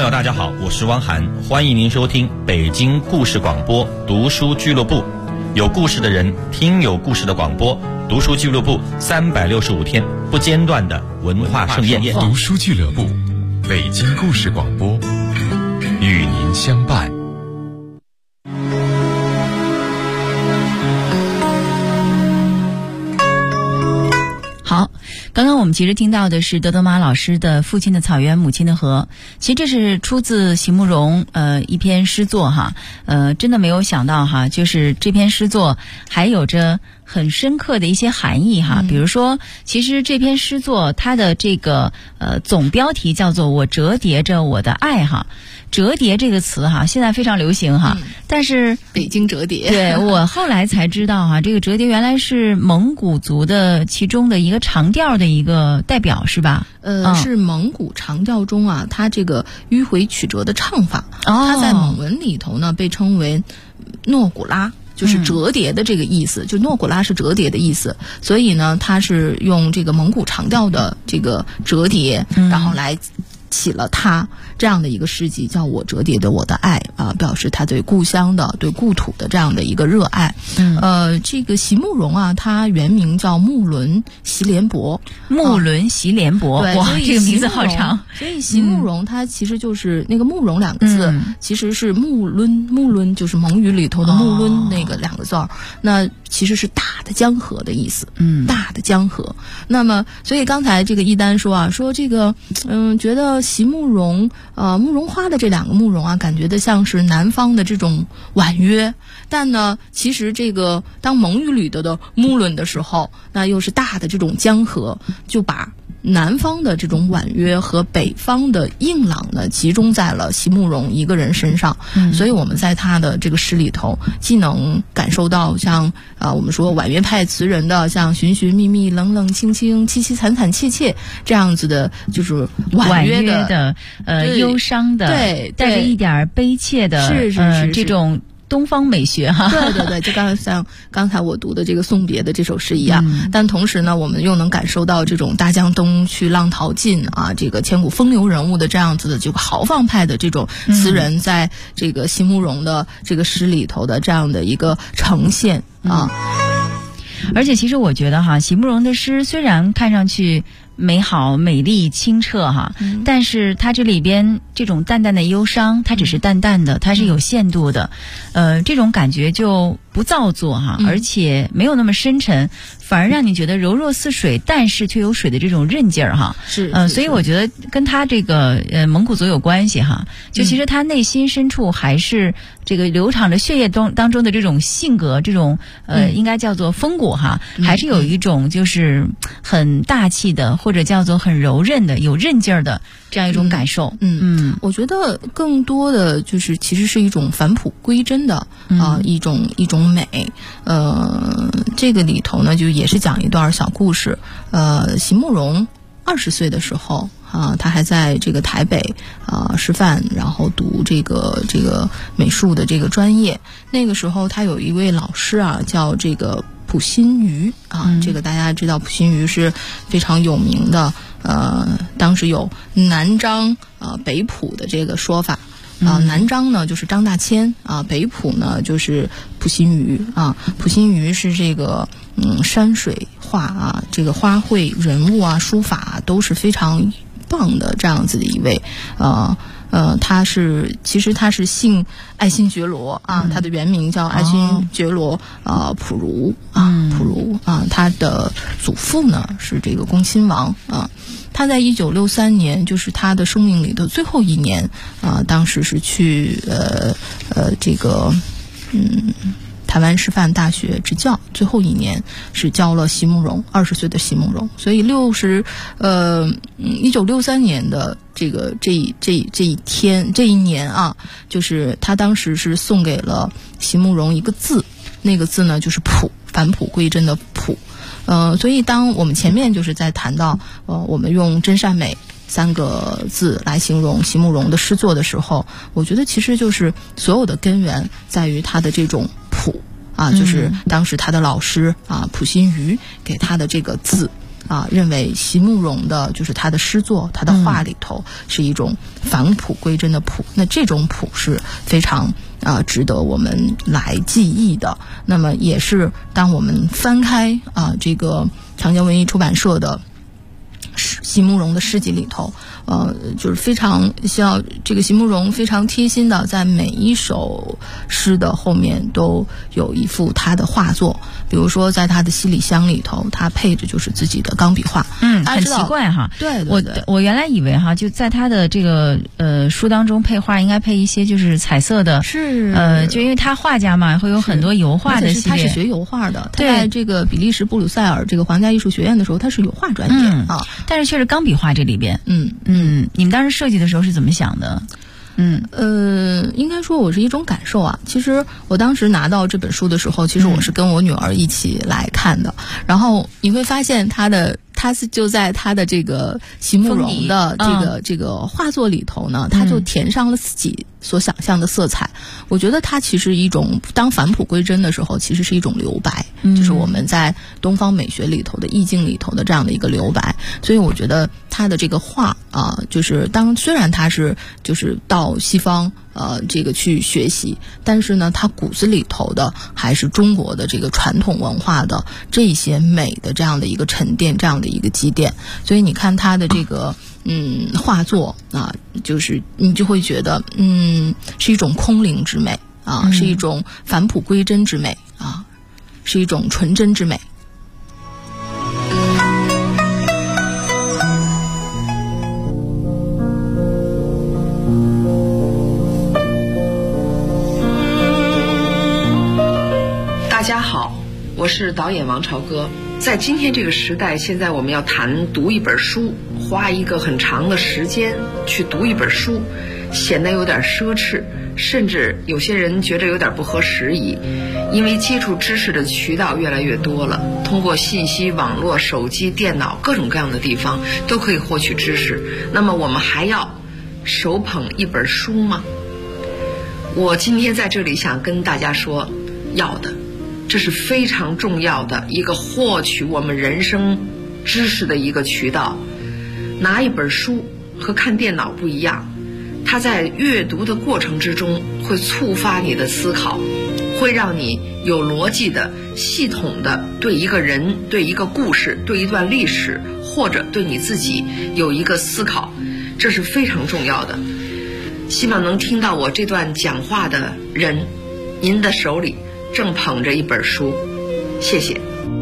友大家好，我是汪涵，欢迎您收听北京故事广播读书俱乐部，有故事的人听有故事的广播，读书俱乐部365天不间断的文化盛宴。 读书俱乐部，北京故事广播，与您相伴。 好，刚刚我们其实听到的是德德玛老师的《父亲的草原，母亲的河》，其实这是出自席慕容一篇诗作哈，真的没有想到哈，就是这篇诗作还有着很深刻的一些含义哈，比如说，其实这篇诗作它的这个总标题叫做"我折叠着我的爱"哈。折叠这个词哈，现在非常流行哈，但是北京折叠， 对，我后来才知道哈，这个折叠原来是蒙古族的其中的一个长调的一个代表是吧？ 是蒙古长调中啊，它这个迂回曲折的唱法，它在蒙文里头呢被称为诺古拉。就是折叠的这个意思，就诺古拉是折叠的意思，所以呢，它是用这个蒙古长调的这个折叠，然后来起了他这样的一个诗集，叫我折叠的我的爱啊，表示他对故乡的、对故土的这样的一个热爱。这个席慕容啊，他原名叫木伦席连伯。 木伦席连伯，哇，这个名字好长。 所以席慕容他其实就是那个慕容两个字，其实是木伦就是蒙语里头的木伦那个两个字儿，那其实是大的江河的意思。大的江河。那么，所以刚才这个一丹说啊，说这个觉得席慕容慕容花的这两个慕容啊，感觉的像是南方的这种婉约，但呢，其实这个当蒙语里的木伦的时候，那又是大的这种江河，就把南方的这种婉约和北方的硬朗呢，集中在了席慕容一个人身上。所以我们在他的这个诗里头，既能感受到像我们说婉约派词人的像寻寻觅觅、冷冷清清、凄凄惨惨切切这样子的，就是婉约的忧伤的， 对， 带着一点悲切的， 是这种东方美学哈。 对，就像刚才我读的这个送别的这首诗一样，但同时呢，我们又能感受到这种大江东去浪淘尽啊，这个千古风流人物的这样子的这个豪放派的这种词人，在这个席慕容的这个诗里头的这样的一个呈现啊。 而且其实我觉得哈，席慕容的诗虽然看上去美好、美丽、清澈哈，但是它这里边这种淡淡的忧伤，它只是淡淡的，它是有限度的，这种感觉就不造作哈，而且没有那么深沉，反而让你觉得柔弱似水，但是却有水的这种韧劲儿哈。所以我觉得跟他这个蒙古族有关系哈，就其实他内心深处还是这个流淌着血液当中的这种性格，这种应该叫做风骨哈，还是有一种就是很大气的，或者叫做很柔韧的、有韧劲儿的这样一种感受。 我觉得更多的就是其实是一种返璞归真的一种美。这个里头呢，就也是讲一段小故事。席慕容20岁的时候他还在这个台北师范，然后读这个美术的这个专业。那个时候他有一位老师啊，叫这个溥心畬这个大家知道溥心畬是非常有名的。当时有南张北溥的这个说法。南张呢就是张大千北溥呢就是溥心畬溥心畬是这个山水画这个花卉人物书法都是非常棒的这样子的一位其实他是姓爱新觉罗他的原名叫爱新觉罗溥如他的祖父呢是这个恭亲王他在1963年，就是他的生命里的最后一年当时是去这个台湾师范大学执教，最后一年是教了席慕容，20岁的席慕容，所以1963年的这一年就是他当时是送给了席慕容一个字，那个字呢就是璞，返璞归真的璞。所以当我们前面就是在谈到我们用真善美3个字来形容席慕容的诗作的时候，我觉得其实就是所有的根源在于他的这种璞就是当时他的老师溥心畬给他的这个字认为席慕容的就是他的诗作、他的画里头是一种返璞归真的璞，那这种璞是非常值得我们来记忆的。那么也是当我们翻开这个长江文艺出版社的席慕容的诗集里头，就是非常像这个席慕容非常贴心的，在每一首诗的后面都有一幅他的画作。比如说在他的《七里香》里头，他配着就是自己的钢笔画。 很奇怪哈。 对， 我原来以为哈，就在他的这个书当中配画应该配一些就是彩色的， 是就因为他画家嘛，会有很多油画的系列。 他是学油画的，他在这个比利时布鲁塞尔这个皇家艺术学院的时候，他是油画专业但是确实钢笔画这里边，你们当时设计的时候是怎么想的？ 应该说我是一种感受啊。其实我当时拿到这本书的时候，其实我是跟我女儿一起来看的，然后你会发现他是就在他的这个席慕容的这个画作里头呢，他就填上了自己所想象的色彩。我觉得它其实一种当返璞归真的时候，其实是一种留白，就是我们在东方美学里头的意境里头的这样的一个留白。所以我觉得他的这个画就是虽然他是就是到西方这个去学习，但是呢，他骨子里头的还是中国的这个传统文化的这些美的这样的一个沉淀，这样的一个积淀。所以你看他的这个画作就是你就会觉得是一种空灵之美是一种返璞归真之美是一种纯真之美。 大家好，我是导演王朝歌。在今天这个时代，现在我们要谈读一本书，花一个很长的时间去读一本书，显得有点奢侈，甚至有些人觉得有点不合时宜。因为接触知识的渠道越来越多了，通过信息网络、手机、电脑各种各样的地方都可以获取知识，那么我们还要手捧一本书吗？我今天在这里想跟大家说，要的。这是非常重要的一个获取我们人生知识的一个渠道。拿一本书和看电脑不一样，它在阅读的过程之中会触发你的思考，会让你有逻辑的、系统的对一个人、对一个故事、对一段历史，或者对你自己有一个思考，这是非常重要的。希望能听到我这段讲话的人，您的手里正捧着一本书，谢谢。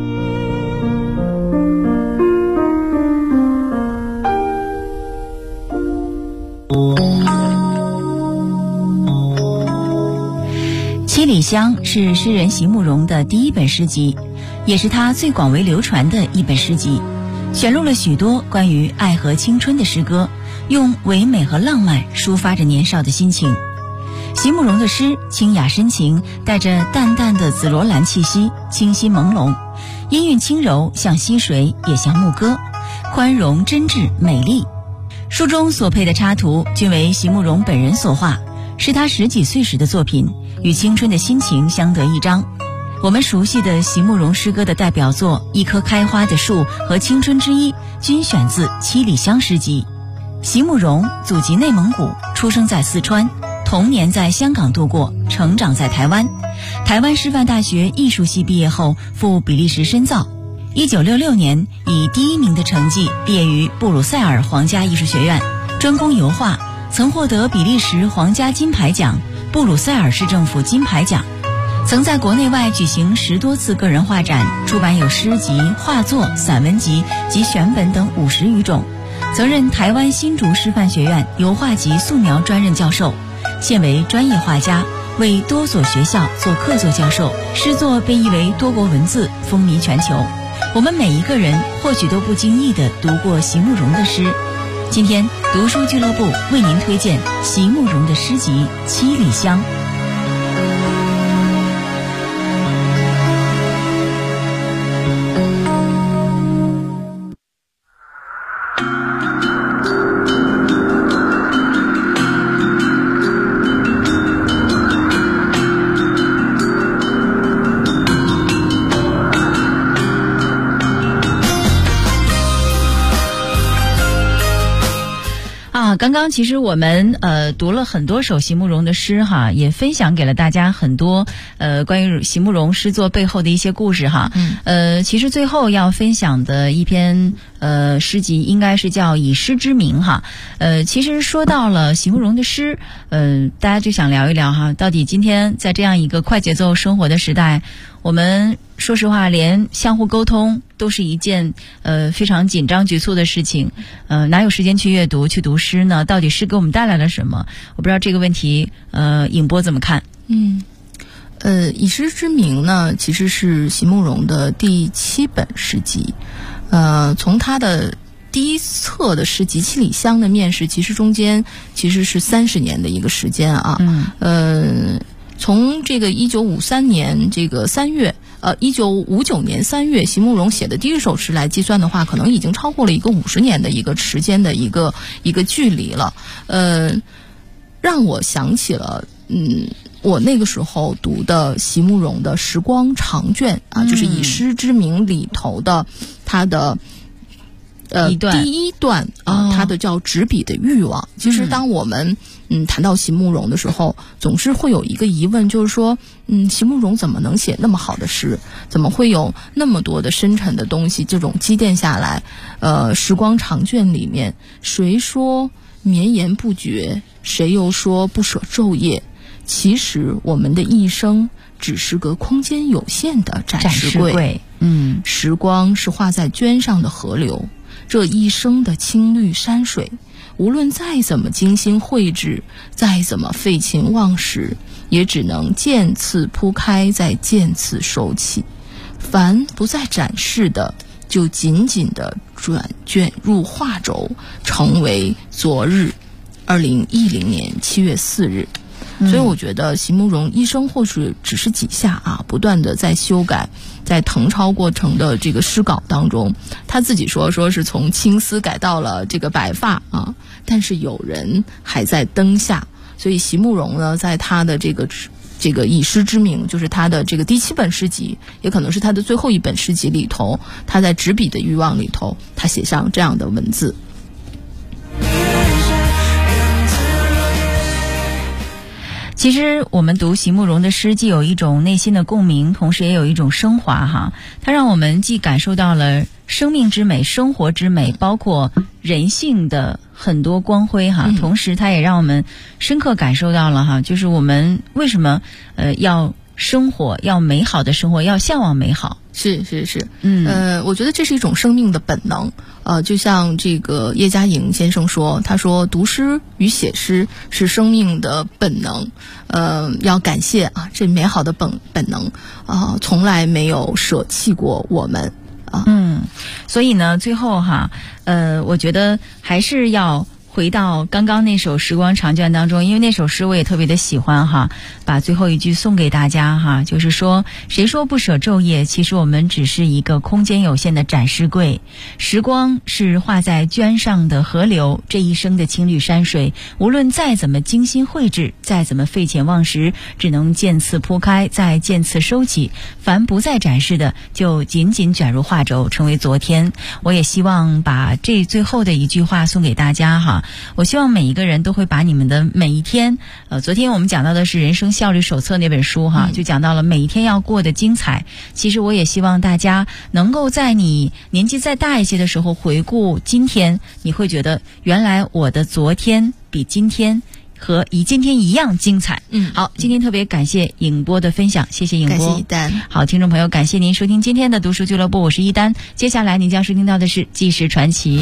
七里香是诗人席慕容的第一本诗集，也是他最广为流传的一本诗集，选录了许多关于爱和青春的诗歌，用唯美和浪漫抒发着年少的心情。席慕容的诗清雅深情，带着淡淡的紫罗兰气息，清新朦胧，音韵轻柔，像溪水也像牧歌，宽容真挚美丽。书中所配的插图均为席慕容本人所画，是他10几岁时的作品，与青春的心情相得益彰。我们熟悉的席慕容诗歌的代表作《一棵开花的树》和《青春之一》均选自《七里香》诗集。席慕容祖籍内蒙古，出生在四川，童年在香港度过，成长在台湾。台湾师范大学艺术系毕业后赴比利时深造。1966年以第1名的成绩毕业于布鲁塞尔皇家艺术学院，专攻油画，曾获得比利时皇家金牌奖、布鲁塞尔市政府金牌奖。曾在国内外举行10多次个人画展，出版有诗集、画作、散文集及选本等50余种。曾任台湾新竹师范学院油画及素描专任教授，现为专业画家，为多所学校做客座教授，诗作被译为多国文字，风靡全球。我们每一个人或许都不经意地读过席慕容的诗。今天读书俱乐部为您推荐席慕容的诗集《七里香》。 刚刚其实我们读了很多首席慕容的诗哈，也分享给了大家很多关于席慕容诗作背后的一些故事哈。其实最后要分享的一篇诗集应该是叫《以诗之名》哈。其实说到了席慕容的诗，大家就想聊一聊哈，到底今天在这样一个快节奏生活的时代，我们说实话连相互沟通都是一件非常紧张局促的事情，哪有时间去阅读去读诗呢？到底诗给我们带来了什么？我不知道这个问题影波怎么看？ 以诗之名呢，其实是席慕容的第7本诗集。从他的第一册的诗集《七里香》的面世，其实中间其实是30年的一个时间啊。从这个1953年这个3月，1959年3月，席慕容写的第一首诗来计算的话，可能已经超过了一个50年的一个时间的一个距离了。让我想起了我那个时候读的席慕容的《时光长卷》啊，就是以诗之名里头的他的第一段啊，他的叫执笔的欲望。其实当我们谈到席慕容的时候，总是会有一个疑问，就是说席慕容怎么能写那么好的诗，怎么会有那么多的深沉的东西这种积淀下来。时光长卷里面，谁说绵延不绝，谁又说不舍昼夜，其实我们的一生只是个空间有限的展示柜。时光是画在绢上的河流，这一生的青绿山水，无论再怎么精心绘制，再怎么废寝忘食，也只能渐次铺开，再渐次收起。凡不再展示的，就紧紧地卷入画轴，成为昨日。2010年7月4日。所以我觉得席慕容一生或许只是几下啊，不断的在修改，在誊抄过程的这个诗稿当中，他自己说是从青丝改到了这个白发啊，但是有人还在灯下。所以席慕容呢，在他的这个以诗之名，就是他的这个第7本诗集，也可能是他的最后一本诗集里头，他在执笔的欲望里头，他写上这样的文字。 其实我们读席慕容的诗，既有一种内心的共鸣，同时也有一种升华哈。它让我们既感受到了生命之美、生活之美，包括人性的很多光辉哈。同时，它也让我们深刻感受到了哈，就是我们为什么要生活，要美好的生活，要向往美好。 是，我觉得这是一种生命的本能。就像这个叶嘉莹先生说，他说读诗与写诗是生命的本能。要感谢啊，这美好的本能从来没有舍弃过我们啊。 所以呢，最后哈，我觉得还是要回到刚刚那首《时光长卷》当中，因为那首诗我也特别的喜欢哈，把最后一句送给大家哈，就是说，谁说不舍昼夜，其实我们只是一个空间有限的展示柜。时光是画在绢上的河流，这一生的青绿山水，无论再怎么精心绘制，再怎么废寝忘食，只能渐次铺开，再渐次收起。凡不再展示的，就紧紧卷入画轴，成为昨天。我也希望把这最后的一句话送给大家哈。我希望每一个人都会把你们的每一天，昨天我们讲到的是《人生效率手册》那本书哈，就讲到了每一天要过得精彩。其实我也希望大家能够在你年纪再大一些的时候回顾今天，你会觉得原来我的昨天比今天和今天一样精彩。好，今天特别感谢影波的分享，谢谢影波， 感谢一丹。 好，听众朋友，感谢您收听今天的读书俱乐部，我是一丹。接下来您将收听到的是《纪实传奇》。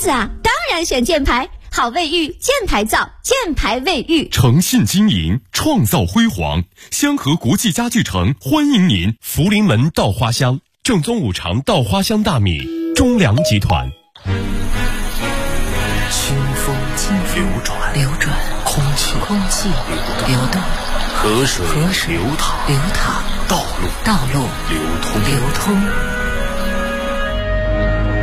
子啊，当然选箭牌。好卫浴，箭牌造，箭牌卫浴， 诚信经营，创造辉煌。香河国际家具城欢迎您。福临门稻花香，正宗五常稻花香大米，中粮集团。 清风流转，空气流动，河水流淌，道路流通。